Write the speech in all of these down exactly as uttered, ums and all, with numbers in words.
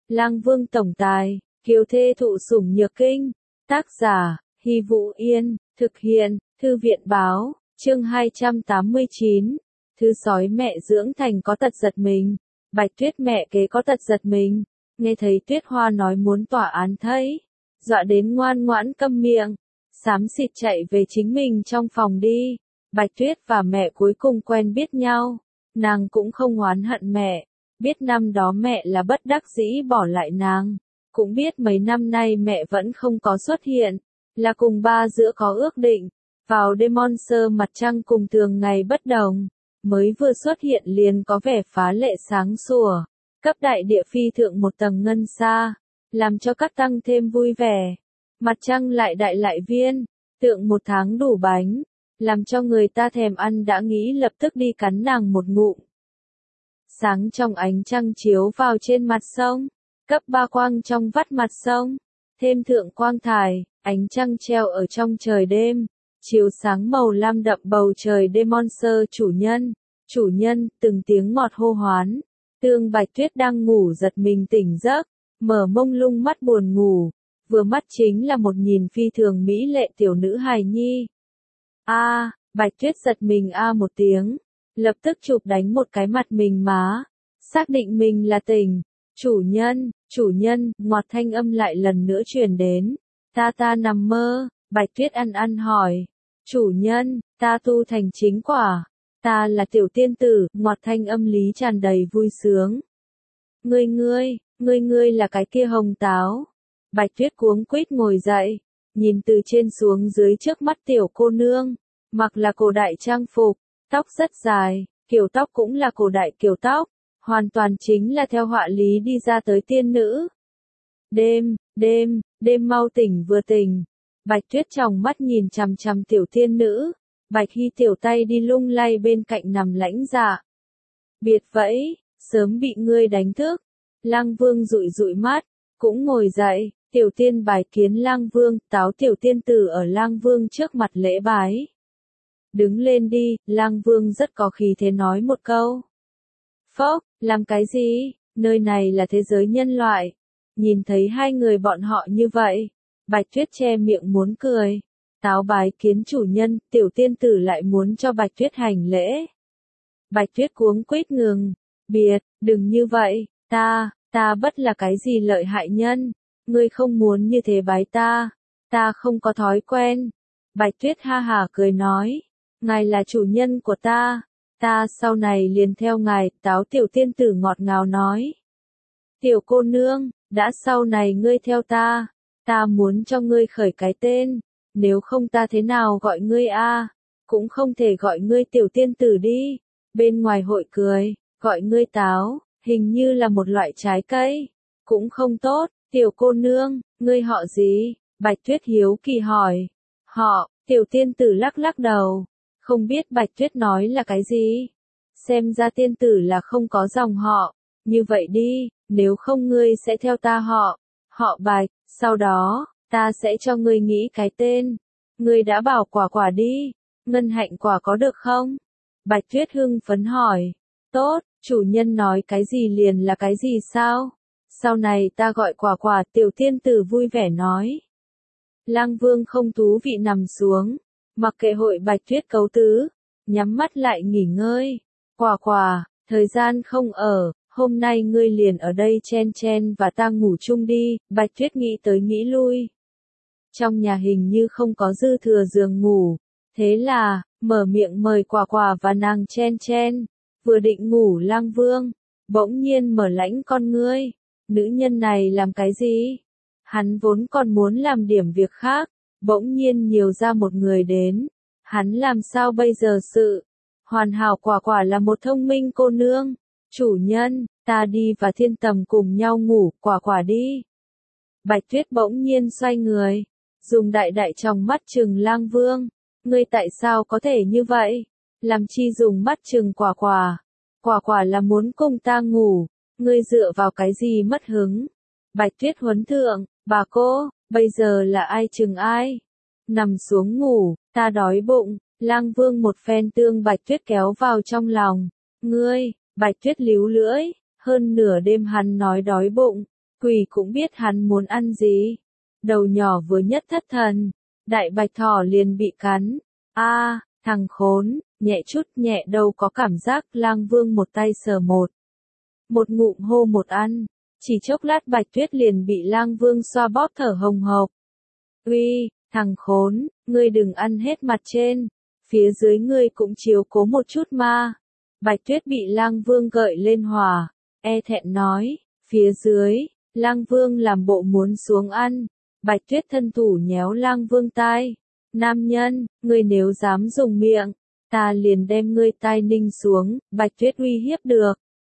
Lang Vương tổng tài, kiều thê thụ sủng nhược kinh. Tác giả, Hy Vũ Yên, thực hiện, Thư viện báo, chương hai trăm tám mươi chín. Thư sói mẹ dưỡng thành có tật giật mình. Bạch Tuyết mẹ kế có tật giật mình. Nghe thấy Tuyết Hoa nói muốn tòa án thấy, dọa đến ngoan ngoãn câm miệng, xám xịt chạy về chính mình trong phòng đi. Bạch Tuyết và mẹ cuối cùng quen biết nhau, nàng cũng không oán hận mẹ, biết năm đó mẹ là bất đắc dĩ bỏ lại nàng, cũng biết mấy năm nay mẹ vẫn không có xuất hiện, là cùng ba giữa có ước định, vào đêm Monster mặt trăng cùng thường ngày bất đồng, mới vừa xuất hiện liền có vẻ phá lệ sáng sủa, cấp đại địa phi thượng một tầng ngân sa, làm cho các tăng thêm vui vẻ. Mặt trăng lại đại lại viên, tượng một tháng đủ bánh, làm cho người ta thèm ăn đã nghĩ lập tức đi cắn nàng một ngụm. Sáng trong ánh trăng chiếu vào trên mặt sông, cấp ba quang trong vắt mặt sông, thêm thượng quang thải, ánh trăng treo ở trong trời đêm, chiếu sáng màu lam đậm bầu trời đêm Monster. Chủ nhân, chủ nhân, từng tiếng ngọt hô hoán, Tương Bạch Tuyết đang ngủ giật mình tỉnh giấc, mở mông lung mắt buồn ngủ, vừa mắt chính là một nhìn phi thường mỹ lệ tiểu nữ hài nhi. A, à, Bạch Tuyết giật mình a à một tiếng, lập tức chụp đánh một cái mặt mình má, xác định mình là tỉnh. Chủ nhân, chủ nhân, ngọt thanh âm lại lần nữa truyền đến. Ta ta nằm mơ, Bạch Tuyết ăn ăn hỏi. Chủ nhân, ta tu thành chính quả. Ta là tiểu tiên tử, ngọt thanh âm lý tràn đầy vui sướng. Ngươi ngươi, ngươi ngươi là cái kia hồng táo. Bạch Tuyết cuống quýt ngồi dậy, nhìn từ trên xuống dưới trước mắt tiểu cô nương, mặc là cổ đại trang phục, tóc rất dài, kiểu tóc cũng là cổ đại kiểu tóc, hoàn toàn chính là theo họa lý đi ra tới tiên nữ. Đêm, đêm, đêm mau tỉnh vừa tỉnh, Bạch Tuyết tròng mắt nhìn chằm chằm tiểu tiên nữ, Bạch Hy tiểu tay đi lung lay bên cạnh nằm lãnh dạ. Biệt vẫy, sớm bị ngươi đánh thức. Lang Vương dụi dụi mắt, cũng ngồi dậy, tiểu tiên bài kiến Lang Vương, táo tiểu tiên tử ở Lang Vương trước mặt lễ bái. Đứng lên đi, Lang Vương rất có khí thế nói một câu. Phốc, làm cái gì, nơi này là thế giới nhân loại. Nhìn thấy hai người bọn họ như vậy, Bạch Tuyết che miệng muốn cười. Táo bái kiến chủ nhân, tiểu tiên tử lại muốn cho Bạch Tuyết hành lễ. Bạch Tuyết cuống quýt ngừng, biệt, đừng như vậy, ta, ta bất là cái gì lợi hại nhân, ngươi không muốn như thế bái ta, ta không có thói quen. Bạch Tuyết ha hả cười nói, ngài là chủ nhân của ta, ta sau này liền theo ngài. Táo tiểu tiên tử ngọt ngào nói. Tiểu cô nương, đã sau này ngươi theo ta, ta muốn cho ngươi khởi cái tên, nếu không ta thế nào gọi ngươi a, cũng không thể gọi ngươi tiểu tiên tử đi, bên ngoài hội cười, gọi ngươi táo, hình như là một loại trái cây, cũng không tốt. Tiểu cô nương, ngươi họ gì? Bạch Tuyết hiếu kỳ hỏi. Họ, tiểu tiên tử lắc lắc đầu, không biết Bạch Tuyết nói là cái gì. Xem ra tiên tử là không có dòng họ, như vậy đi, nếu không ngươi sẽ theo ta họ, họ Bạch, sau đó, ta sẽ cho ngươi nghĩ cái tên. Ngươi đã bảo quả quả đi, ngân hạnh quả có được không? Bạch Tuyết hưng phấn hỏi. Tốt, chủ nhân nói cái gì liền là cái gì sao? Sau này ta gọi quả quả, tiểu tiên tử vui vẻ nói. Lang Vương không thú vị nằm xuống, mặc kệ hội Bạch Tuyết cấu tứ, nhắm mắt lại nghỉ ngơi. Quả quả, thời gian không ở, hôm nay ngươi liền ở đây chen chen và ta ngủ chung đi. Bạch Tuyết nghĩ tới nghĩ lui. Trong nhà hình như không có dư thừa giường ngủ, thế là, mở miệng mời quả quả và nàng chen chen. Vừa định ngủ Lang Vương, bỗng nhiên mở lãnh con ngươi. Nữ nhân này làm cái gì? Hắn vốn còn muốn làm điểm việc khác, bỗng nhiên nhiều ra một người đến. Hắn làm sao bây giờ sự? Hoàn hảo quả quả là một thông minh cô nương. Chủ nhân, ta đi và Thiên Tầm cùng nhau ngủ, quả quả đi. Bạch Tuyết bỗng nhiên xoay người, dùng đại đại tròng mắt trừng Lang Vương. Ngươi tại sao có thể như vậy? Làm chi dùng mắt trừng quả quả? Quả quả là muốn cùng ta ngủ, ngươi dựa vào cái gì mất hứng? Bạch Tuyết huấn thượng, bà cô, bây giờ là ai trừng ai? Nằm xuống ngủ, ta đói bụng. Lang Vương một phen tương Bạch Tuyết kéo vào trong lòng. Ngươi, Bạch Tuyết líu lưỡi, hơn nửa đêm hắn nói đói bụng, Quỷ cũng biết hắn muốn ăn gì. Đầu nhỏ vừa nhất thất thần, đại bạch thỏ liền bị cắn. A, thằng khốn, nhẹ chút nhẹ đâu có cảm giác. Lang Vương một tay sờ một. Một ngụm hô một ăn. Chỉ chốc lát Bạch Tuyết liền bị Lang Vương xoa bóp thở hồng hộc. Uy, thằng khốn, ngươi đừng ăn hết mặt trên. Phía dưới ngươi cũng chiếu cố một chút mà. Bạch Tuyết bị Lang Vương gợi lên hỏa. E thẹn nói, phía dưới, Lang Vương làm bộ muốn xuống ăn. Bạch Tuyết thân thủ nhéo Lang Vương tai. Nam nhân, ngươi nếu dám dùng miệng, ta liền đem ngươi tai ninh xuống. Bạch Tuyết uy hiếp được.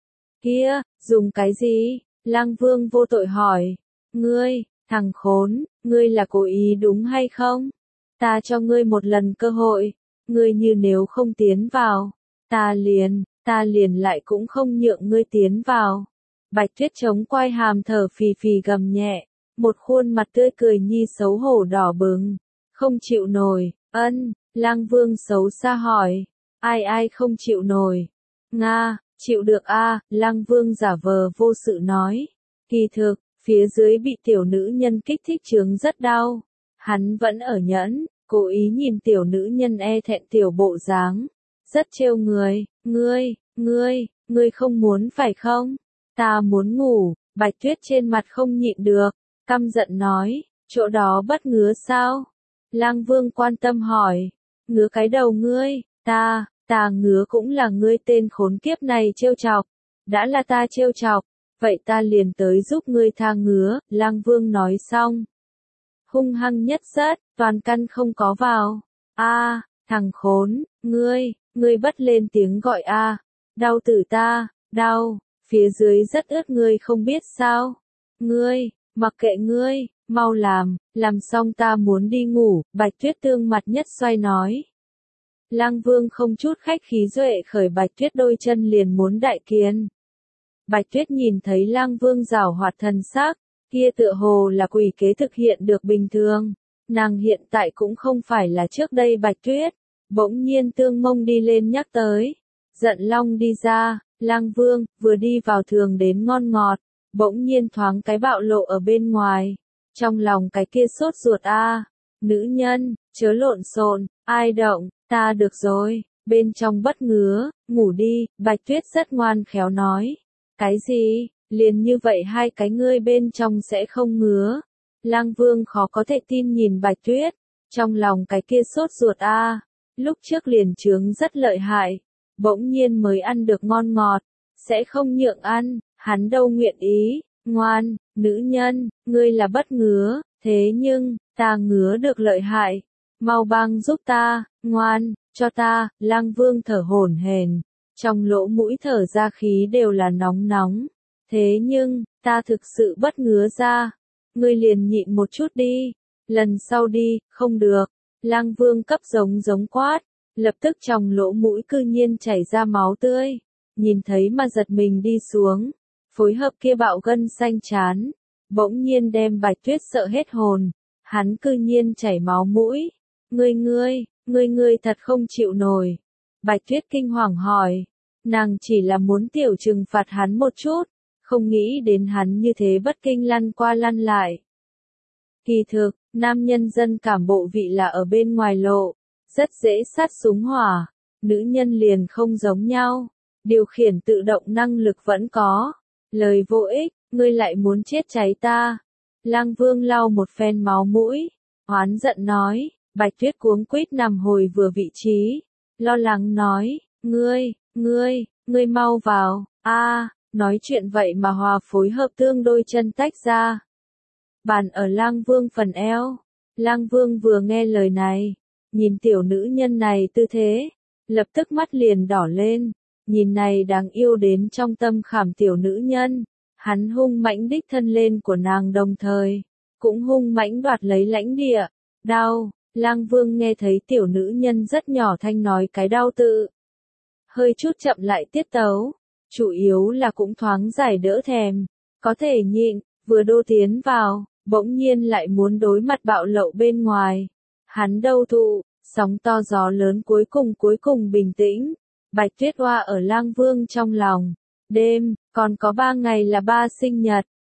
Kia, dùng cái gì? Lang Vương vô tội hỏi. Ngươi, thằng khốn, ngươi là cố ý đúng hay không? Ta cho ngươi một lần cơ hội. Ngươi như nếu không tiến vào, ta liền, ta liền lại cũng không nhượng ngươi tiến vào. Bạch Tuyết chống quai hàm thở phì phì gầm nhẹ, một khuôn mặt tươi cười nhi xấu hổ đỏ bừng. Không chịu nổi, ân, Lang Vương xấu xa hỏi. Ai ai không chịu nổi? Nga, chịu được a, à, Lang Vương giả vờ vô sự nói. Kỳ thực, phía dưới bị tiểu nữ nhân kích thích chướng rất đau. Hắn vẫn ở nhẫn, cố ý nhìn tiểu nữ nhân e thẹn tiểu bộ dáng. Rất trêu người, ngươi, ngươi, ngươi không muốn phải không? Ta muốn ngủ. Bạch Tuyết trên mặt không nhịn được, căm giận nói, chỗ đó bất ngứa sao? Lang Vương quan tâm hỏi, ngứa cái đầu ngươi, ta, ta ngứa cũng là ngươi tên khốn kiếp này trêu chọc. Đã là ta trêu chọc, vậy ta liền tới giúp ngươi tha ngứa. Lang Vương nói xong, hung hăng nhất rất, toàn căn không có vào. A, à, thằng khốn, ngươi, ngươi bất lên tiếng gọi a, à. Đau tử ta, đau, phía dưới rất ướt ngươi không biết sao? Ngươi, mặc kệ ngươi, mau làm, làm xong ta muốn đi ngủ. Bạch Tuyết tương mặt nhất xoay nói. Lang Vương không chút khách khí duệ khởi Bạch Tuyết đôi chân liền muốn đại kiên. Bạch Tuyết nhìn thấy Lang Vương giảo hoạt thần sắc, kia tựa hồ là quỷ kế thực hiện được bình thường. Nàng hiện tại cũng không phải là trước đây Bạch Tuyết. Bỗng nhiên Tương Mông đi lên nhắc tới. Giận Long đi ra, Lang Vương vừa đi vào thường đến ngon ngọt, bỗng nhiên thoáng cái bạo lộ ở bên ngoài. Trong lòng cái kia sốt ruột a, à. Nữ nhân, chớ lộn xộn, ai động, ta được rồi, bên trong bất ngứa, ngủ đi. Bạch Tuyết rất ngoan khéo nói. Cái gì, liền như vậy hai cái ngươi bên trong sẽ không ngứa? Lang Vương khó có thể tin nhìn Bạch Tuyết, trong lòng cái kia sốt ruột a, à. Lúc trước liền chướng rất lợi hại, bỗng nhiên mới ăn được ngon ngọt, sẽ không nhượng ăn, hắn đâu nguyện ý. Ngoan, nữ nhân, ngươi là bất ngứa, thế nhưng, ta ngứa được lợi hại, mau băng giúp ta, ngoan, cho ta. Lang Vương thở hổn hển, trong lỗ mũi thở ra khí đều là nóng nóng, thế nhưng, ta thực sự bất ngứa ra, ngươi liền nhịn một chút đi, lần sau đi, không được. Lang Vương cấp giống giống quát, lập tức trong lỗ mũi cư nhiên chảy ra máu tươi, nhìn thấy mà giật mình đi xuống. Phối hợp kia bạo gân xanh chán, bỗng nhiên đem Bạch Tuyết sợ hết hồn, hắn cư nhiên chảy máu mũi. Ngươi ngươi, ngươi ngươi thật không chịu nổi. Bạch Tuyết kinh hoàng hỏi, nàng chỉ là muốn tiểu trừng phạt hắn một chút, không nghĩ đến hắn như thế bất kinh lăn qua lăn lại. Kỳ thực, nam nhân dân cảm bộ vị là ở bên ngoài lộ, rất dễ sát súng hỏa, nữ nhân liền không giống nhau, điều khiển tự động năng lực vẫn có. Lời vô ích, ngươi lại muốn chết cháy ta. Lang Vương lau một phen máu mũi, oán giận nói. Bạch Tuyết cuống quýt nằm hồi vừa vị trí, lo lắng nói, ngươi, ngươi, ngươi mau vào. A, à, nói chuyện vậy mà hòa phối hợp tương đôi chân tách ra. Bàn ở Lang Vương phần eo. Lang Vương vừa nghe lời này, nhìn tiểu nữ nhân này tư thế, lập tức mắt liền đỏ lên. Nhìn này đáng yêu đến trong tâm khảm tiểu nữ nhân, hắn hung mãnh đích thân lên của nàng đồng thời, cũng hung mãnh đoạt lấy lãnh địa. Đau, Lang Vương nghe thấy tiểu nữ nhân rất nhỏ thanh nói cái đau tự. Hơi chút chậm lại tiết tấu, chủ yếu là cũng thoáng giải đỡ thèm, có thể nhịn, vừa đô tiến vào, bỗng nhiên lại muốn đối mặt bạo lậu bên ngoài. Hắn đâu thụ, sóng to gió lớn cuối cùng cuối cùng bình tĩnh. Bạch Tuyết oa ở Lang Vương trong lòng. Đêm, còn có ba ngày là ba sinh nhật.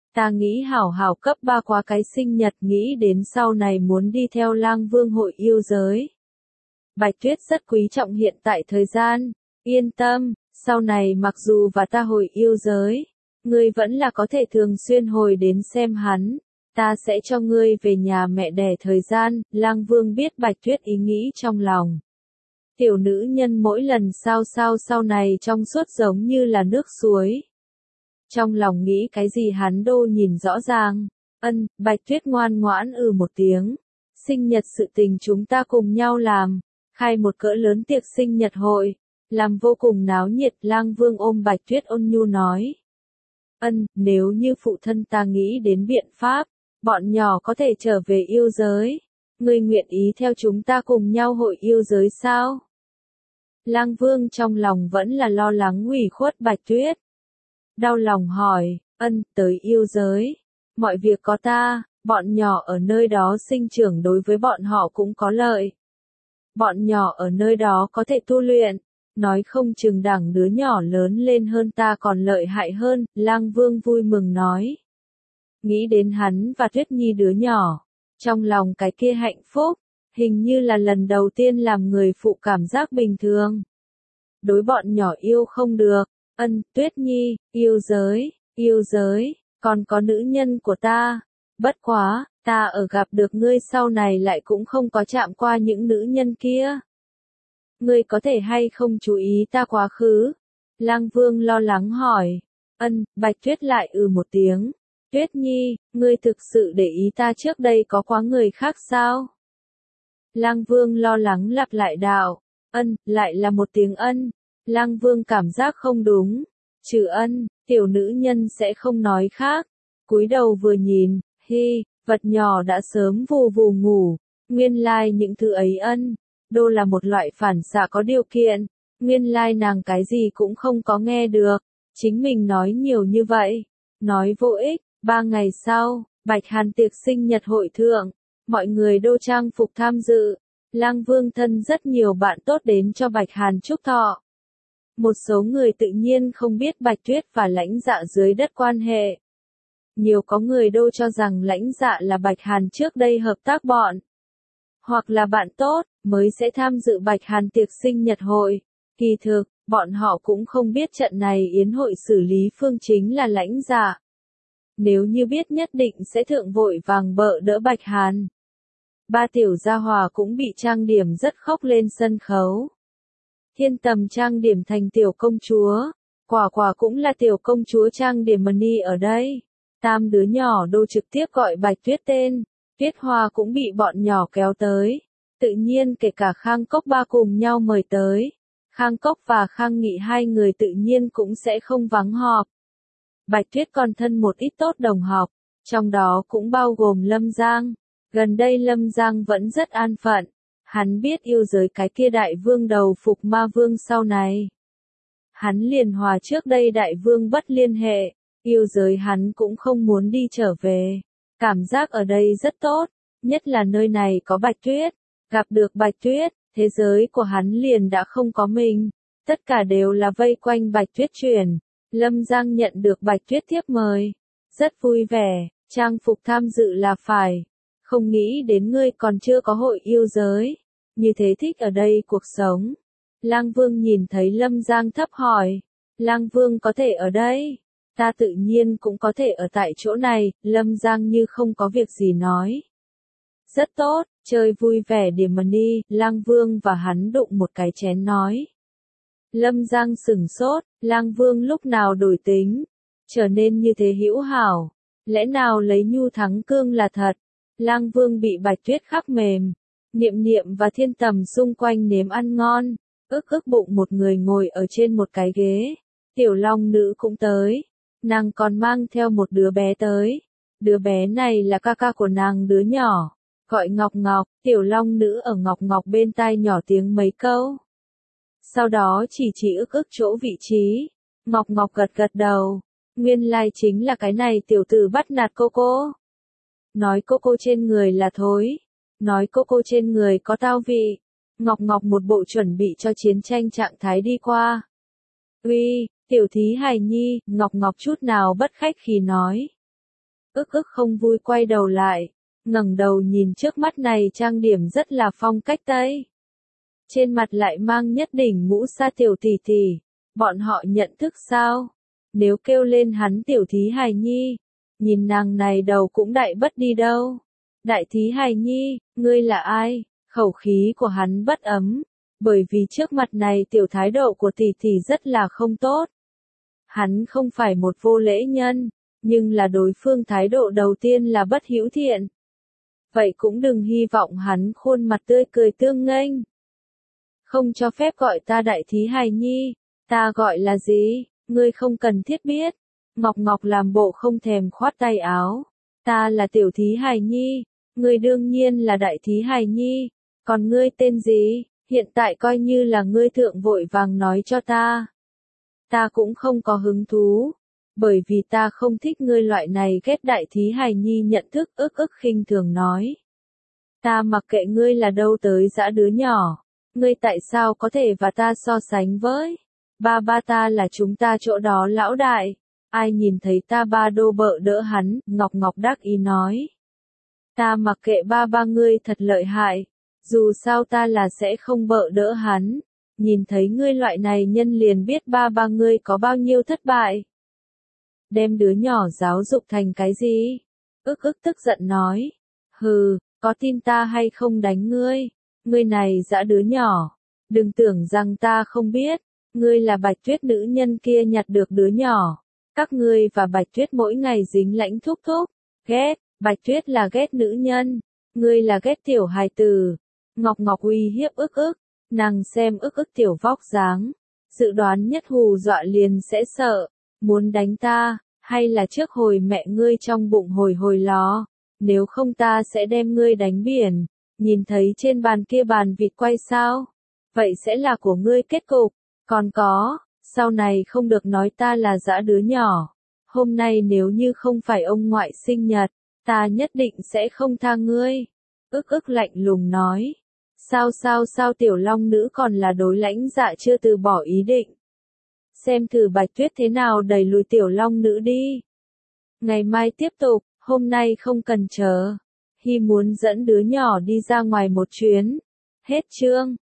Ta nghĩ hảo hảo cấp ba quá cái sinh nhật, nghĩ đến sau này muốn đi theo Lang Vương hội yêu giới. Bạch Tuyết rất quý trọng hiện tại thời gian, yên tâm, sau này mặc dù và ta hồi yêu giới, ngươi vẫn là có thể thường xuyên hồi đến xem hắn, ta sẽ cho ngươi về nhà mẹ đẻ thời gian. Lang Vương biết Bạch Tuyết ý nghĩ trong lòng. Tiểu nữ nhân mỗi lần sao sao sau này trong suốt giống như là nước suối. Trong lòng nghĩ cái gì hắn đô nhìn rõ ràng. Ân, Bạch Tuyết ngoan ngoãn ừ một tiếng. Sinh nhật sự tình chúng ta cùng nhau làm. Khai một cỡ lớn tiệc sinh nhật hội. Làm vô cùng náo nhiệt. Lang Vương ôm Bạch Tuyết ôn nhu nói. Ân, nếu như phụ thân ta nghĩ đến biện pháp, bọn nhỏ có thể trở về yêu giới. Ngươi nguyện ý theo chúng ta cùng nhau hội yêu giới sao? Lang Vương trong lòng vẫn là lo lắng ủy khuất Bạch Tuyết. Đau lòng hỏi, ân, tới yêu giới. Mọi việc có ta, bọn nhỏ ở nơi đó sinh trưởng đối với bọn họ cũng có lợi. Bọn nhỏ ở nơi đó có thể tu luyện, nói không chừng đẳng đứa nhỏ lớn lên hơn ta còn lợi hại hơn. Lang Vương vui mừng nói. Nghĩ đến hắn và Tuyết Nhi đứa nhỏ, trong lòng cái kia hạnh phúc, hình như là lần đầu tiên làm người phụ cảm giác bình thường. Đối bọn nhỏ yêu không được, ân, Tuyết Nhi, yêu giới, yêu giới, còn có nữ nhân của ta. Bất quá, ta ở gặp được ngươi sau này lại cũng không có chạm qua những nữ nhân kia. Ngươi có thể hay không chú ý ta quá khứ? Lang Vương lo lắng hỏi. Ân, Bạch Tuyết lại ừ một tiếng. Tuyết Nhi, ngươi thực sự để ý ta trước đây có quá người khác sao? Lang Vương lo lắng lặp lại đạo. Ân, lại là một tiếng ân. Lang Vương cảm giác không đúng. Trừ ân, tiểu nữ nhân sẽ không nói khác. Cúi đầu vừa nhìn, hi, vật nhỏ đã sớm vù vù ngủ. Nguyên lai like những thứ ấy ân, đô là một loại phản xạ có điều kiện. Nguyên lai like nàng cái gì cũng không có nghe được. Chính mình nói nhiều như vậy. Nói vô ích. Ba ngày sau, Bạch Hàn tiệc sinh nhật hội thượng. Mọi người đô trang phục tham dự. Lang Vương thân rất nhiều bạn tốt đến cho Bạch Hàn chúc thọ. Một số người tự nhiên không biết Bạch Tuyết và Lãnh Dạ dưới đất quan hệ. Nhiều có người đô cho rằng Lãnh Dạ là Bạch Hàn trước đây hợp tác bọn. Hoặc là bạn tốt, mới sẽ tham dự Bạch Hàn tiệc sinh nhật hội. Kỳ thực, bọn họ cũng không biết trận này yến hội xử lý phương chính là Lãnh Dạ. Nếu như biết nhất định sẽ thượng vội vàng bợ đỡ Bạch Hàn. Ba tiểu gia hòa cũng bị trang điểm rất khóc lên sân khấu. Thiên Tầm trang điểm thành tiểu công chúa, Quả Quả cũng là tiểu công chúa trang điểm mani ở đây. Tam đứa nhỏ đô trực tiếp gọi Bạch Tuyết tên, Tuyết Hoa cũng bị bọn nhỏ kéo tới. Tự nhiên kể cả Khang Cốc ba cùng nhau mời tới. Khang Cốc và Khang Nghị hai người tự nhiên cũng sẽ không vắng họp. Bạch Tuyết còn thân một ít tốt đồng học, trong đó cũng bao gồm Lâm Giang. Gần đây Lâm Giang vẫn rất an phận. Hắn biết yêu giới cái kia đại vương đầu phục ma vương sau này. Hắn liền hòa trước đây đại vương bất liên hệ, yêu giới hắn cũng không muốn đi trở về. Cảm giác ở đây rất tốt, nhất là nơi này có Bạch Tuyết. Gặp được Bạch Tuyết, thế giới của hắn liền đã không có mình. Tất cả đều là vây quanh Bạch Tuyết chuyển. Lâm Giang nhận được Bạch Tuyết thiếp mời. Rất vui vẻ, trang phục tham dự là phải. Không nghĩ đến ngươi còn chưa có hội yêu giới. Như thế thích ở đây cuộc sống. Lang Vương nhìn thấy Lâm Giang thấp hỏi. Lang Vương có thể ở đây. Ta tự nhiên cũng có thể ở tại chỗ này. Lâm Giang như không có việc gì nói. Rất tốt, chơi vui vẻ điểm mà đi. Lang Vương và hắn đụng một cái chén nói. Lâm Giang sửng sốt. Lang Vương lúc nào đổi tính. Trở nên như thế hữu hảo. Lẽ nào lấy nhu thắng cương là thật. Lang Vương bị Bạch Tuyết khắc mềm. Niệm Niệm và Thiên Tầm xung quanh nếm ăn ngon. Ức ức bụng một người ngồi ở trên một cái ghế. Tiểu Long Nữ cũng tới. Nàng còn mang theo một đứa bé tới. Đứa bé này là ca ca của nàng đứa nhỏ. Gọi Ngọc Ngọc. Tiểu Long Nữ ở Ngọc Ngọc bên tai nhỏ tiếng mấy câu. Sau đó chỉ chỉ ức ức chỗ vị trí. Ngọc Ngọc gật gật đầu. Nguyên lai chính là cái này tiểu tử bắt nạt cô cô. Nói cô cô trên người là thối. Nói cô cô trên người có tao vị. Ngọc Ngọc một bộ chuẩn bị cho chiến tranh trạng thái đi qua. Uy, tiểu thí hài nhi, Ngọc Ngọc chút nào bất khách khí nói. ức ức không vui quay đầu lại, ngẩng đầu nhìn trước mắt này trang điểm rất là phong cách Tây. Trên mặt lại mang nhất đỉnh mũ sa tiểu tỷ tỷ, bọn họ nhận thức sao? Nếu kêu lên hắn tiểu thí hài nhi, nhìn nàng này đầu cũng đại bất đi đâu. Đại thí hài nhi, ngươi là ai? Khẩu khí của hắn bất ấm, bởi vì trước mặt này tiểu thái độ của tỷ tỷ rất là không tốt. Hắn không phải một vô lễ nhân, nhưng là đối phương thái độ đầu tiên là bất hữu thiện. Vậy cũng đừng hy vọng hắn khuôn mặt tươi cười tương nghênh. Không cho phép gọi ta đại thí hài nhi, ta gọi là gì, ngươi không cần thiết biết. Ngọc Ngọc làm bộ không thèm khoát tay áo. Ta là tiểu thí hài nhi, ngươi đương nhiên là đại thí hài nhi, còn ngươi tên gì, hiện tại coi như là ngươi thượng vội vàng nói cho ta. Ta cũng không có hứng thú, bởi vì ta không thích ngươi loại này ghét đại thí hài nhi nhận thức ức ức khinh thường nói. Ta mặc kệ ngươi là đâu tới dã đứa nhỏ, ngươi tại sao có thể và ta so sánh với? Ba ba ta là chúng ta chỗ đó lão đại, ai nhìn thấy ta ba đô bợ đỡ hắn, Ngọc Ngọc đắc ý nói. Ta mặc kệ ba ba ngươi thật lợi hại, dù sao ta là sẽ không bợ đỡ hắn, nhìn thấy ngươi loại này nhân liền biết ba ba ngươi có bao nhiêu thất bại. Đem đứa nhỏ giáo dục thành cái gì? Ức ức tức giận nói. Hừ, có tin ta hay không đánh ngươi? Ngươi này dã đứa nhỏ, đừng tưởng rằng ta không biết, ngươi là Bạch Tuyết nữ nhân kia nhặt được đứa nhỏ. Các ngươi và Bạch Tuyết mỗi ngày dính lãnh thúc thúc, ghét, Bạch Tuyết là ghét nữ nhân, ngươi là ghét tiểu hài tử. Ngọc Ngọc uy hiếp ức ức, nàng xem ức ức tiểu vóc dáng, dự đoán nhất hù dọa liền sẽ sợ, muốn đánh ta, hay là trước hồi mẹ ngươi trong bụng hồi hồi ló, nếu không ta sẽ đem ngươi đánh biển. Nhìn thấy trên bàn kia bàn vịt quay sao? Vậy sẽ là của ngươi kết cục. Còn có, sau này không được nói ta là dã đứa nhỏ. Hôm nay nếu như không phải ông ngoại sinh nhật, ta nhất định sẽ không tha ngươi. Ức ức lạnh lùng nói. Sao sao sao tiểu long nữ còn là đối lãnh dạ chưa từ bỏ ý định. Xem thử Bạch Tuyết thế nào đẩy lùi tiểu long nữ đi. Ngày mai tiếp tục, hôm nay không cần chờ. Hi muốn dẫn đứa nhỏ đi ra ngoài một chuyến. Hết chương.